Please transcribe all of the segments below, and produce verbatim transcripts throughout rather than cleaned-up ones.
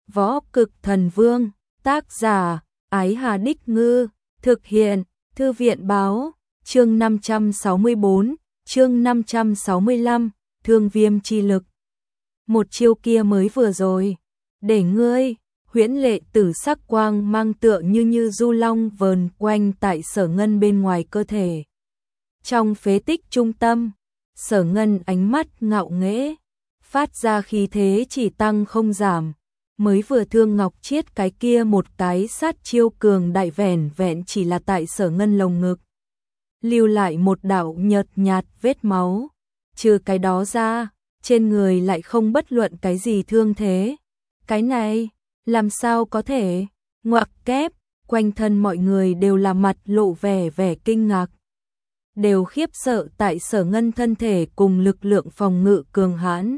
Võ Cực Thần Vương, tác giả, Ái Hà Đích Ngư, thực hiện, Thư viện Báo, chương năm trăm sáu mươi tư, chương năm trăm sáu mươi lăm, Thương Viêm chi lực. Một chiêu kia mới vừa rồi, để ngươi, huyễn lệ tử sắc quang mang tựa như như du long vờn quanh tại Sở Ngân bên ngoài cơ thể. Trong phế tích trung tâm, Sở Ngân ánh mắt ngạo nghễ, phát ra khí thế chỉ tăng không giảm. Mới vừa thương Ngọc Chiết cái kia một cái sát chiêu cường đại vẻn vẹn chỉ là tại Sở Ngân lồng ngực, lưu lại một đạo nhợt nhạt vết máu. Trừ cái đó ra, trên người lại không bất luận cái gì thương thế. Cái này, làm sao có thể? Ngoặc kép, quanh thân mọi người đều là mặt lộ vẻ vẻ kinh ngạc. Đều khiếp sợ tại Sở Ngân thân thể cùng lực lượng phòng ngự cường hãn.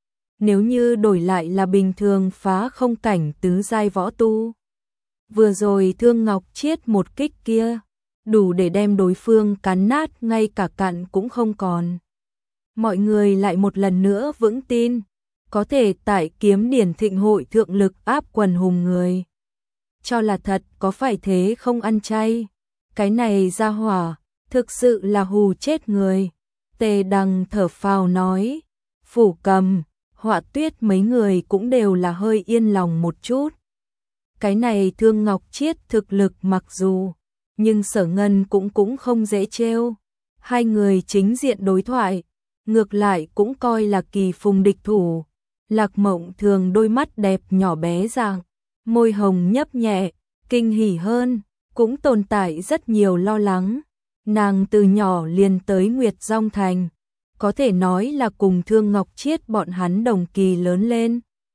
Nếu như đổi lại là bình thường phá không cảnh tứ giai võ tu, vừa rồi thương Ngọc Chiết một kích kia, đủ để đem đối phương cắn nát ngay cả cặn cũng không còn. Mọi người lại một lần nữa vững tin, có thể tại Kiếm Điển Thịnh hội thượng lực áp quần hùng người. Cho là thật có phải thế không ăn chay, cái này ra hỏa, thực sự là hù chết người. Tề Đằng thở phào nói, Phủ Cầm, Họa Tuyết mấy người cũng đều là hơi yên lòng một chút. Cái này thương Ngọc Chiết thực lực mặc dù, nhưng Sở Ngân cũng cũng không dễ trêu. Hai người chính diện đối thoại, ngược lại cũng coi là kỳ phùng địch thủ. Lạc Mộng Thường đôi mắt đẹp nhỏ bé dạng, môi hồng nhấp nhẹ, kinh hỉ hơn, cũng tồn tại rất nhiều lo lắng. Nàng từ nhỏ liền tới Nguyệt Dong Thành, có thể nói là cùng Thương Ngọc Chiết bọn hắn đồng kỳ lớn lên.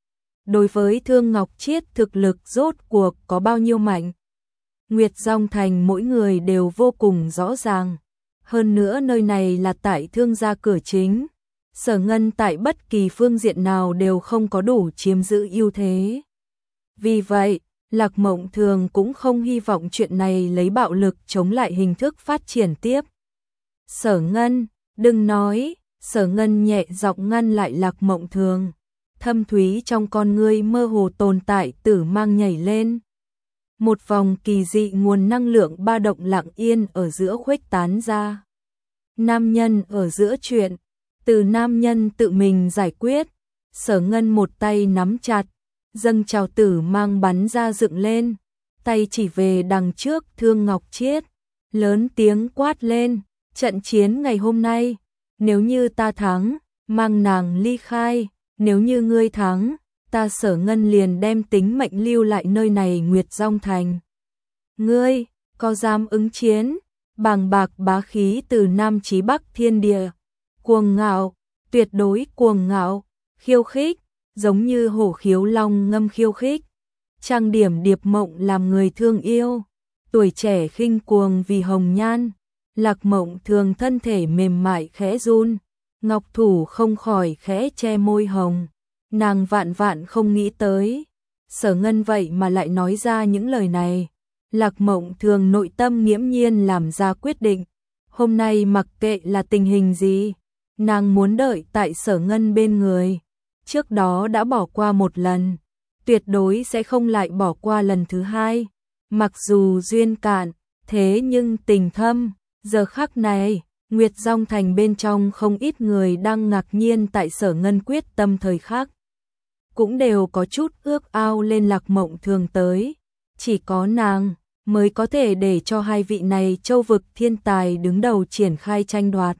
Đối với Thương Ngọc Chiết thực lực rốt cuộc có bao nhiêu mạnh, Nguyệt Dong Thành mỗi người đều vô cùng rõ ràng. Hơn nữa nơi này là tại Thương gia cửa chính, Sở Ngân tại bất kỳ phương diện nào đều không có đủ chiếm giữ ưu thế. Vì vậy, Lạc Mộng Thường cũng không hy vọng chuyện này lấy bạo lực chống lại hình thức phát triển tiếp. Sở Ngân, đừng nói. Sở Ngân nhẹ giọng ngăn lại Lạc Mộng Thường. Thâm thúy trong con ngươi mơ hồ tồn tại tử mang nhảy lên. Một vòng kỳ dị nguồn năng lượng ba động lặng yên ở giữa khuếch tán ra. Nam nhân ở giữa chuyện, từ nam nhân tự mình giải quyết. Sở Ngân một tay nắm chặt, dâng trào tử mang bắn ra dựng lên, tay chỉ về đằng trước Thương Ngọc Chiết, lớn tiếng quát lên, trận chiến ngày hôm nay, nếu như ta thắng, mang nàng ly khai, nếu như ngươi thắng, ta Sở Ngân liền đem tính mệnh lưu lại nơi này Nguyệt Dong Thành. Ngươi, có dám ứng chiến? Bàng bạc bá khí từ Nam chí Bắc thiên địa, cuồng ngạo, tuyệt đối cuồng ngạo, khiêu khích, giống như hổ khiếu long ngâm khiêu khích. Trang điểm điệp mộng làm người thương yêu, tuổi trẻ khinh cuồng vì hồng nhan. Lạc Mộng Thường thân thể mềm mại khẽ run, ngọc thủ không khỏi khẽ che môi hồng. Nàng vạn vạn không nghĩ tới, Sở Ngân vậy mà lại nói ra những lời này. Lạc Mộng Thường nội tâm nghiễm nhiên làm ra quyết định, hôm nay mặc kệ là tình hình gì, nàng muốn đợi tại Sở Ngân bên người. Trước đó đã bỏ qua một lần, tuyệt đối sẽ không lại bỏ qua lần thứ hai. Mặc dù duyên cạn, thế nhưng tình thâm. Giờ khắc này, Nguyệt Dong Thành bên trong không ít người đang ngạc nhiên tại Sở Ngân quyết tâm thời khắc, cũng đều có chút ước ao lên Lạc Mộng Thường tới. Chỉ có nàng mới có thể để cho hai vị này châu vực thiên tài đứng đầu triển khai tranh đoạt.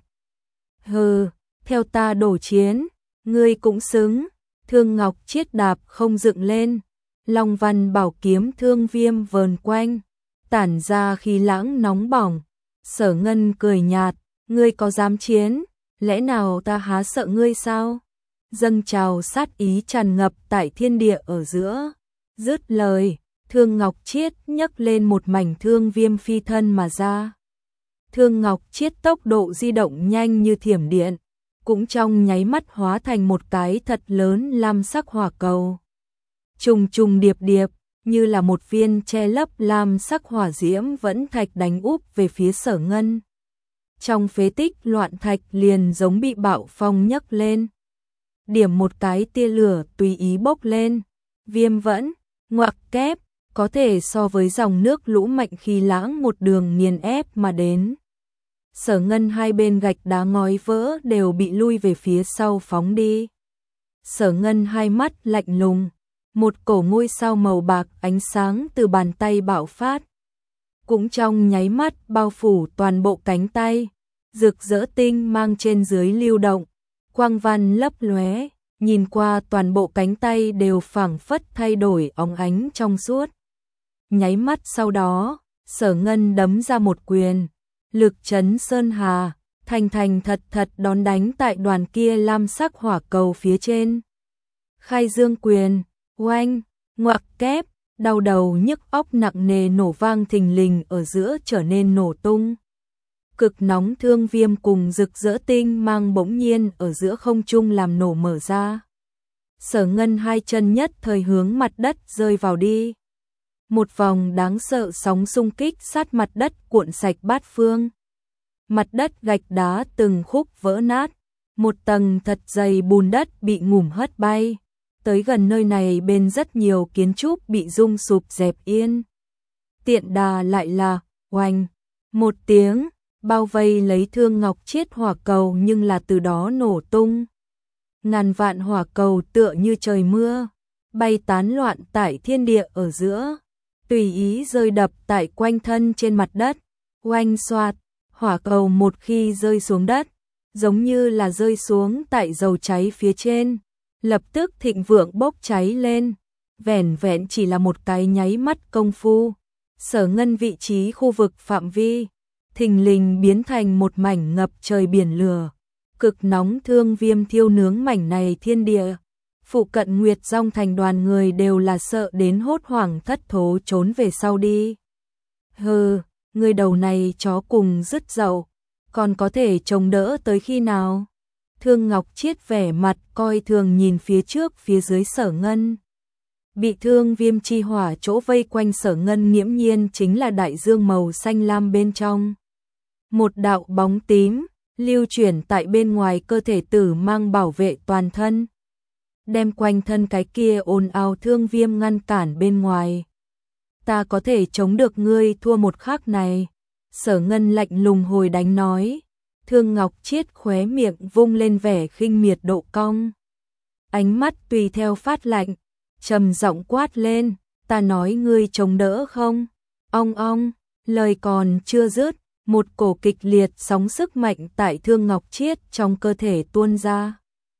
Hừ, theo ta đổ chiến, ngươi cũng xứng. Thương Ngọc Chiết đạp không dựng lên, long văn bảo kiếm thương viêm vờn quanh, tản ra khí lãng nóng bỏng. Sở Ngân cười nhạt, ngươi có dám chiến, lẽ nào ta há sợ ngươi sao? Dâng trào sát ý tràn ngập tại thiên địa ở giữa. Dứt lời, Thương Ngọc Chiết nhấc lên một mảnh thương viêm phi thân mà ra. Thương Ngọc Chiết tốc độ di động nhanh như thiểm điện, cũng trong nháy mắt hóa thành một cái thật lớn lam sắc hỏa cầu. Trùng trùng điệp điệp, như là một viên che lấp lam sắc hỏa diễm vẫn thạch đánh úp về phía Sở Ngân. Trong phế tích loạn thạch liền giống bị bạo phong nhấc lên. Điểm một cái tia lửa tùy ý bốc lên, Viêm vẫn, ngoặc kép, có thể so với dòng nước lũ mạnh khi lãng một đường nghiền ép mà đến. Sở Ngân hai bên gạch đá ngói vỡ đều bị lui về phía sau phóng đi. Sở Ngân hai mắt lạnh lùng, một cổ ngôi sao màu bạc ánh sáng từ bàn tay bạo phát. Cũng trong nháy mắt bao phủ toàn bộ cánh tay, rực rỡ tinh mang trên dưới lưu động, quang văn lấp lóe, nhìn qua toàn bộ cánh tay đều phảng phất thay đổi óng ánh trong suốt. Nháy mắt sau đó, Sở Ngân đấm ra một quyền, lực chấn sơn hà, thành thành thật thật đón đánh tại đoàn kia lam sắc hỏa cầu phía trên. Khai dương quyền, oanh, ngoặc kép, đau đầu nhức óc nặng nề nổ vang thình lình ở giữa trở nên nổ tung. Cực nóng thương viêm cùng rực rỡ tinh mang bỗng nhiên ở giữa không trung làm nổ mở ra. Sở Ngân hai chân nhất thời hướng mặt đất rơi vào đi. Một vòng đáng sợ sóng xung kích sát mặt đất cuộn sạch bát phương. Mặt đất gạch đá từng khúc vỡ nát, một tầng thật dày bùn đất bị ngủm hất bay. Tới gần nơi này bên rất nhiều kiến trúc bị rung sụp dẹp yên. Tiện đà lại là, oanh, một tiếng, bao vây lấy Thương Ngọc Chiết hỏa cầu nhưng là từ đó nổ tung. Ngàn vạn hỏa cầu tựa như trời mưa, bay tán loạn tại thiên địa ở giữa, tùy ý rơi đập tại quanh thân trên mặt đất, oanh xoạt, hỏa cầu một khi rơi xuống đất, giống như là rơi xuống tại dầu cháy phía trên, lập tức thịnh vượng bốc cháy lên, vẻn vẹn chỉ là một cái nháy mắt công phu. Sở Ngân vị trí khu vực phạm vi, thình lình biến thành một mảnh ngập trời biển lửa, cực nóng thương viêm thiêu nướng mảnh này thiên địa. Phụ cận Nguyệt Dòng thành đoàn người đều là sợ đến hốt hoảng thất thố trốn về sau đi. Hừ, người đầu này chó cùng dứt dậu, còn có thể chống đỡ tới khi nào? Thương Ngọc Chiết vẻ mặt coi thường nhìn phía trước phía dưới Sở Ngân. Bị thương viêm chi hỏa chỗ vây quanh Sở Ngân nghiễm nhiên chính là đại dương màu xanh lam bên trong. Một đạo bóng tím, lưu chuyển tại bên ngoài cơ thể tử mang bảo vệ toàn thân. Đem quanh thân cái kia ồn ào thương viêm ngăn cản bên ngoài. Ta có thể chống được ngươi thua một khắc này. Sở Ngân lạnh lùng hồi đánh nói. Thương Ngọc Chiết khóe miệng vung lên vẻ khinh miệt độ cong. Ánh mắt tùy theo phát lạnh, trầm giọng quát lên, ta nói ngươi chống đỡ không? Ong ong, lời còn chưa dứt, một cổ kịch liệt sóng sức mạnh tại Thương Ngọc Chiết trong cơ thể tuôn ra.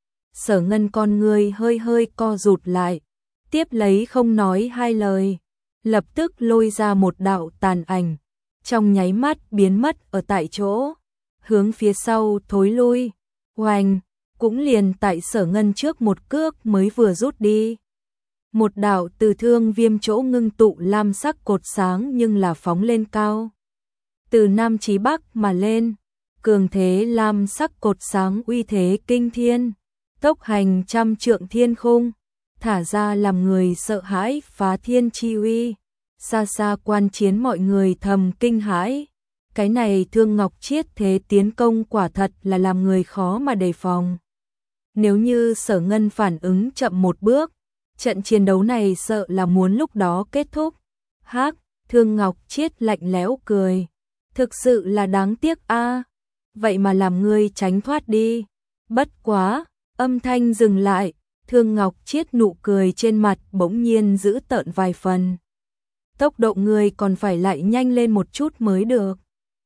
Sở Ngân con người hơi hơi co rụt lại, tiếp lấy không nói hai lời, lập tức lôi ra một đạo tàn ảnh, trong nháy mắt biến mất ở tại chỗ, hướng phía sau thối lui, oanh, cũng liền tại Sở Ngân trước một cước mới vừa rút đi. Một đạo từ thương viêm chỗ ngưng tụ lam sắc cột sáng nhưng là phóng lên cao. Từ Nam chí Bắc mà lên, cường thế lam sắc cột sáng uy thế kinh thiên, tốc hành trăm trượng thiên khung, thả ra làm người sợ hãi phá thiên chi uy. Xa xa quan chiến mọi người thầm kinh hãi. Cái này Thương Ngọc Chiết thế tiến công quả thật là làm người khó mà đề phòng. Nếu như Sở Ngân phản ứng chậm một bước, trận chiến đấu này sợ là muốn lúc đó kết thúc. Hắc, Thương Ngọc Chiết lạnh lẽo cười. Thực sự là đáng tiếc a, vậy mà làm ngươi tránh thoát đi. Bất quá, âm thanh dừng lại, Thương Ngọc Chiết nụ cười trên mặt bỗng nhiên giữ tợn vài phần. Tốc độ ngươi còn phải lại nhanh lên một chút mới được.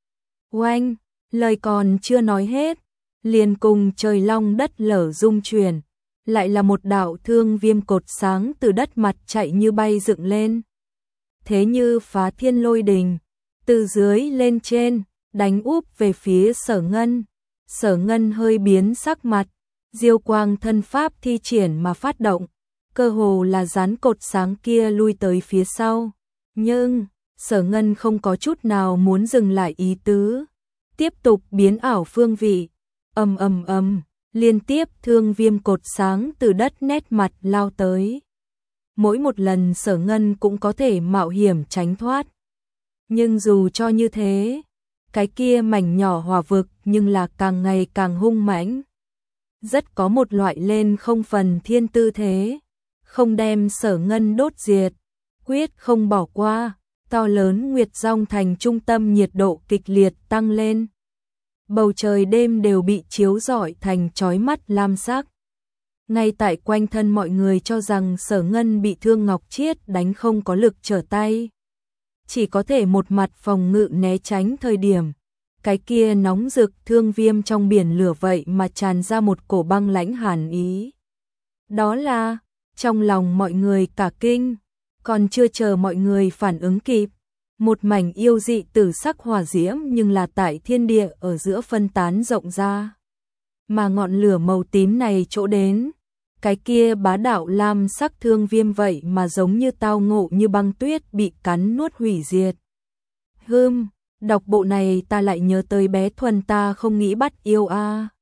Oanh, lời còn chưa nói hết, liền cùng trời long đất lở rung chuyển, lại là một đạo thương viêm cột sáng từ đất mặt chạy như bay dựng lên. Thế như phá thiên lôi đình, từ dưới lên trên, đánh úp về phía Sở Ngân. Sở Ngân hơi biến sắc mặt, diêu quang thân pháp thi triển mà phát động, cơ hồ là dán cột sáng kia lui tới phía sau. Nhưng, Sở Ngân không có chút nào muốn dừng lại ý tứ, tiếp tục biến ảo phương vị. Ầm ầm ầm, liên tiếp thương viêm cột sáng từ đất nét mặt lao tới. Mỗi một lần Sở Ngân cũng có thể mạo hiểm tránh thoát. Nhưng dù cho như thế, cái kia mảnh nhỏ hỏa vực nhưng là càng ngày càng hung mãnh. Rất có một loại lên không phần thiên tư thế. không đem Sở Ngân đốt diệt, quyết không bỏ qua. To lớn Nguyệt Dòng thành trung tâm nhiệt độ kịch liệt tăng lên. Bầu trời đêm đều bị chiếu rọi thành chói mắt lam sắc. Ngay tại quanh thân mọi người cho rằng Sở Ngân bị Thương Ngọc Triết đánh không có lực trở tay, chỉ có thể một mặt phòng ngự né tránh thời điểm, cái kia nóng rực thương viêm trong biển lửa vậy mà tràn ra một cổ băng lãnh hàn ý. Đó là, trong lòng mọi người cả kinh, còn chưa chờ mọi người phản ứng kịp, một mảnh yêu dị tử sắc hỏa diễm nhưng là tại thiên địa ở giữa phân tán rộng ra. Mà ngọn lửa màu tím này chỗ đến, cái kia bá đạo lam sắc thương viêm vậy mà giống như tao ngộ như băng tuyết bị cắn nuốt hủy diệt. Hừm, đọc bộ này ta lại nhớ tới bé Thuần ta không nghĩ bắt yêu a. À.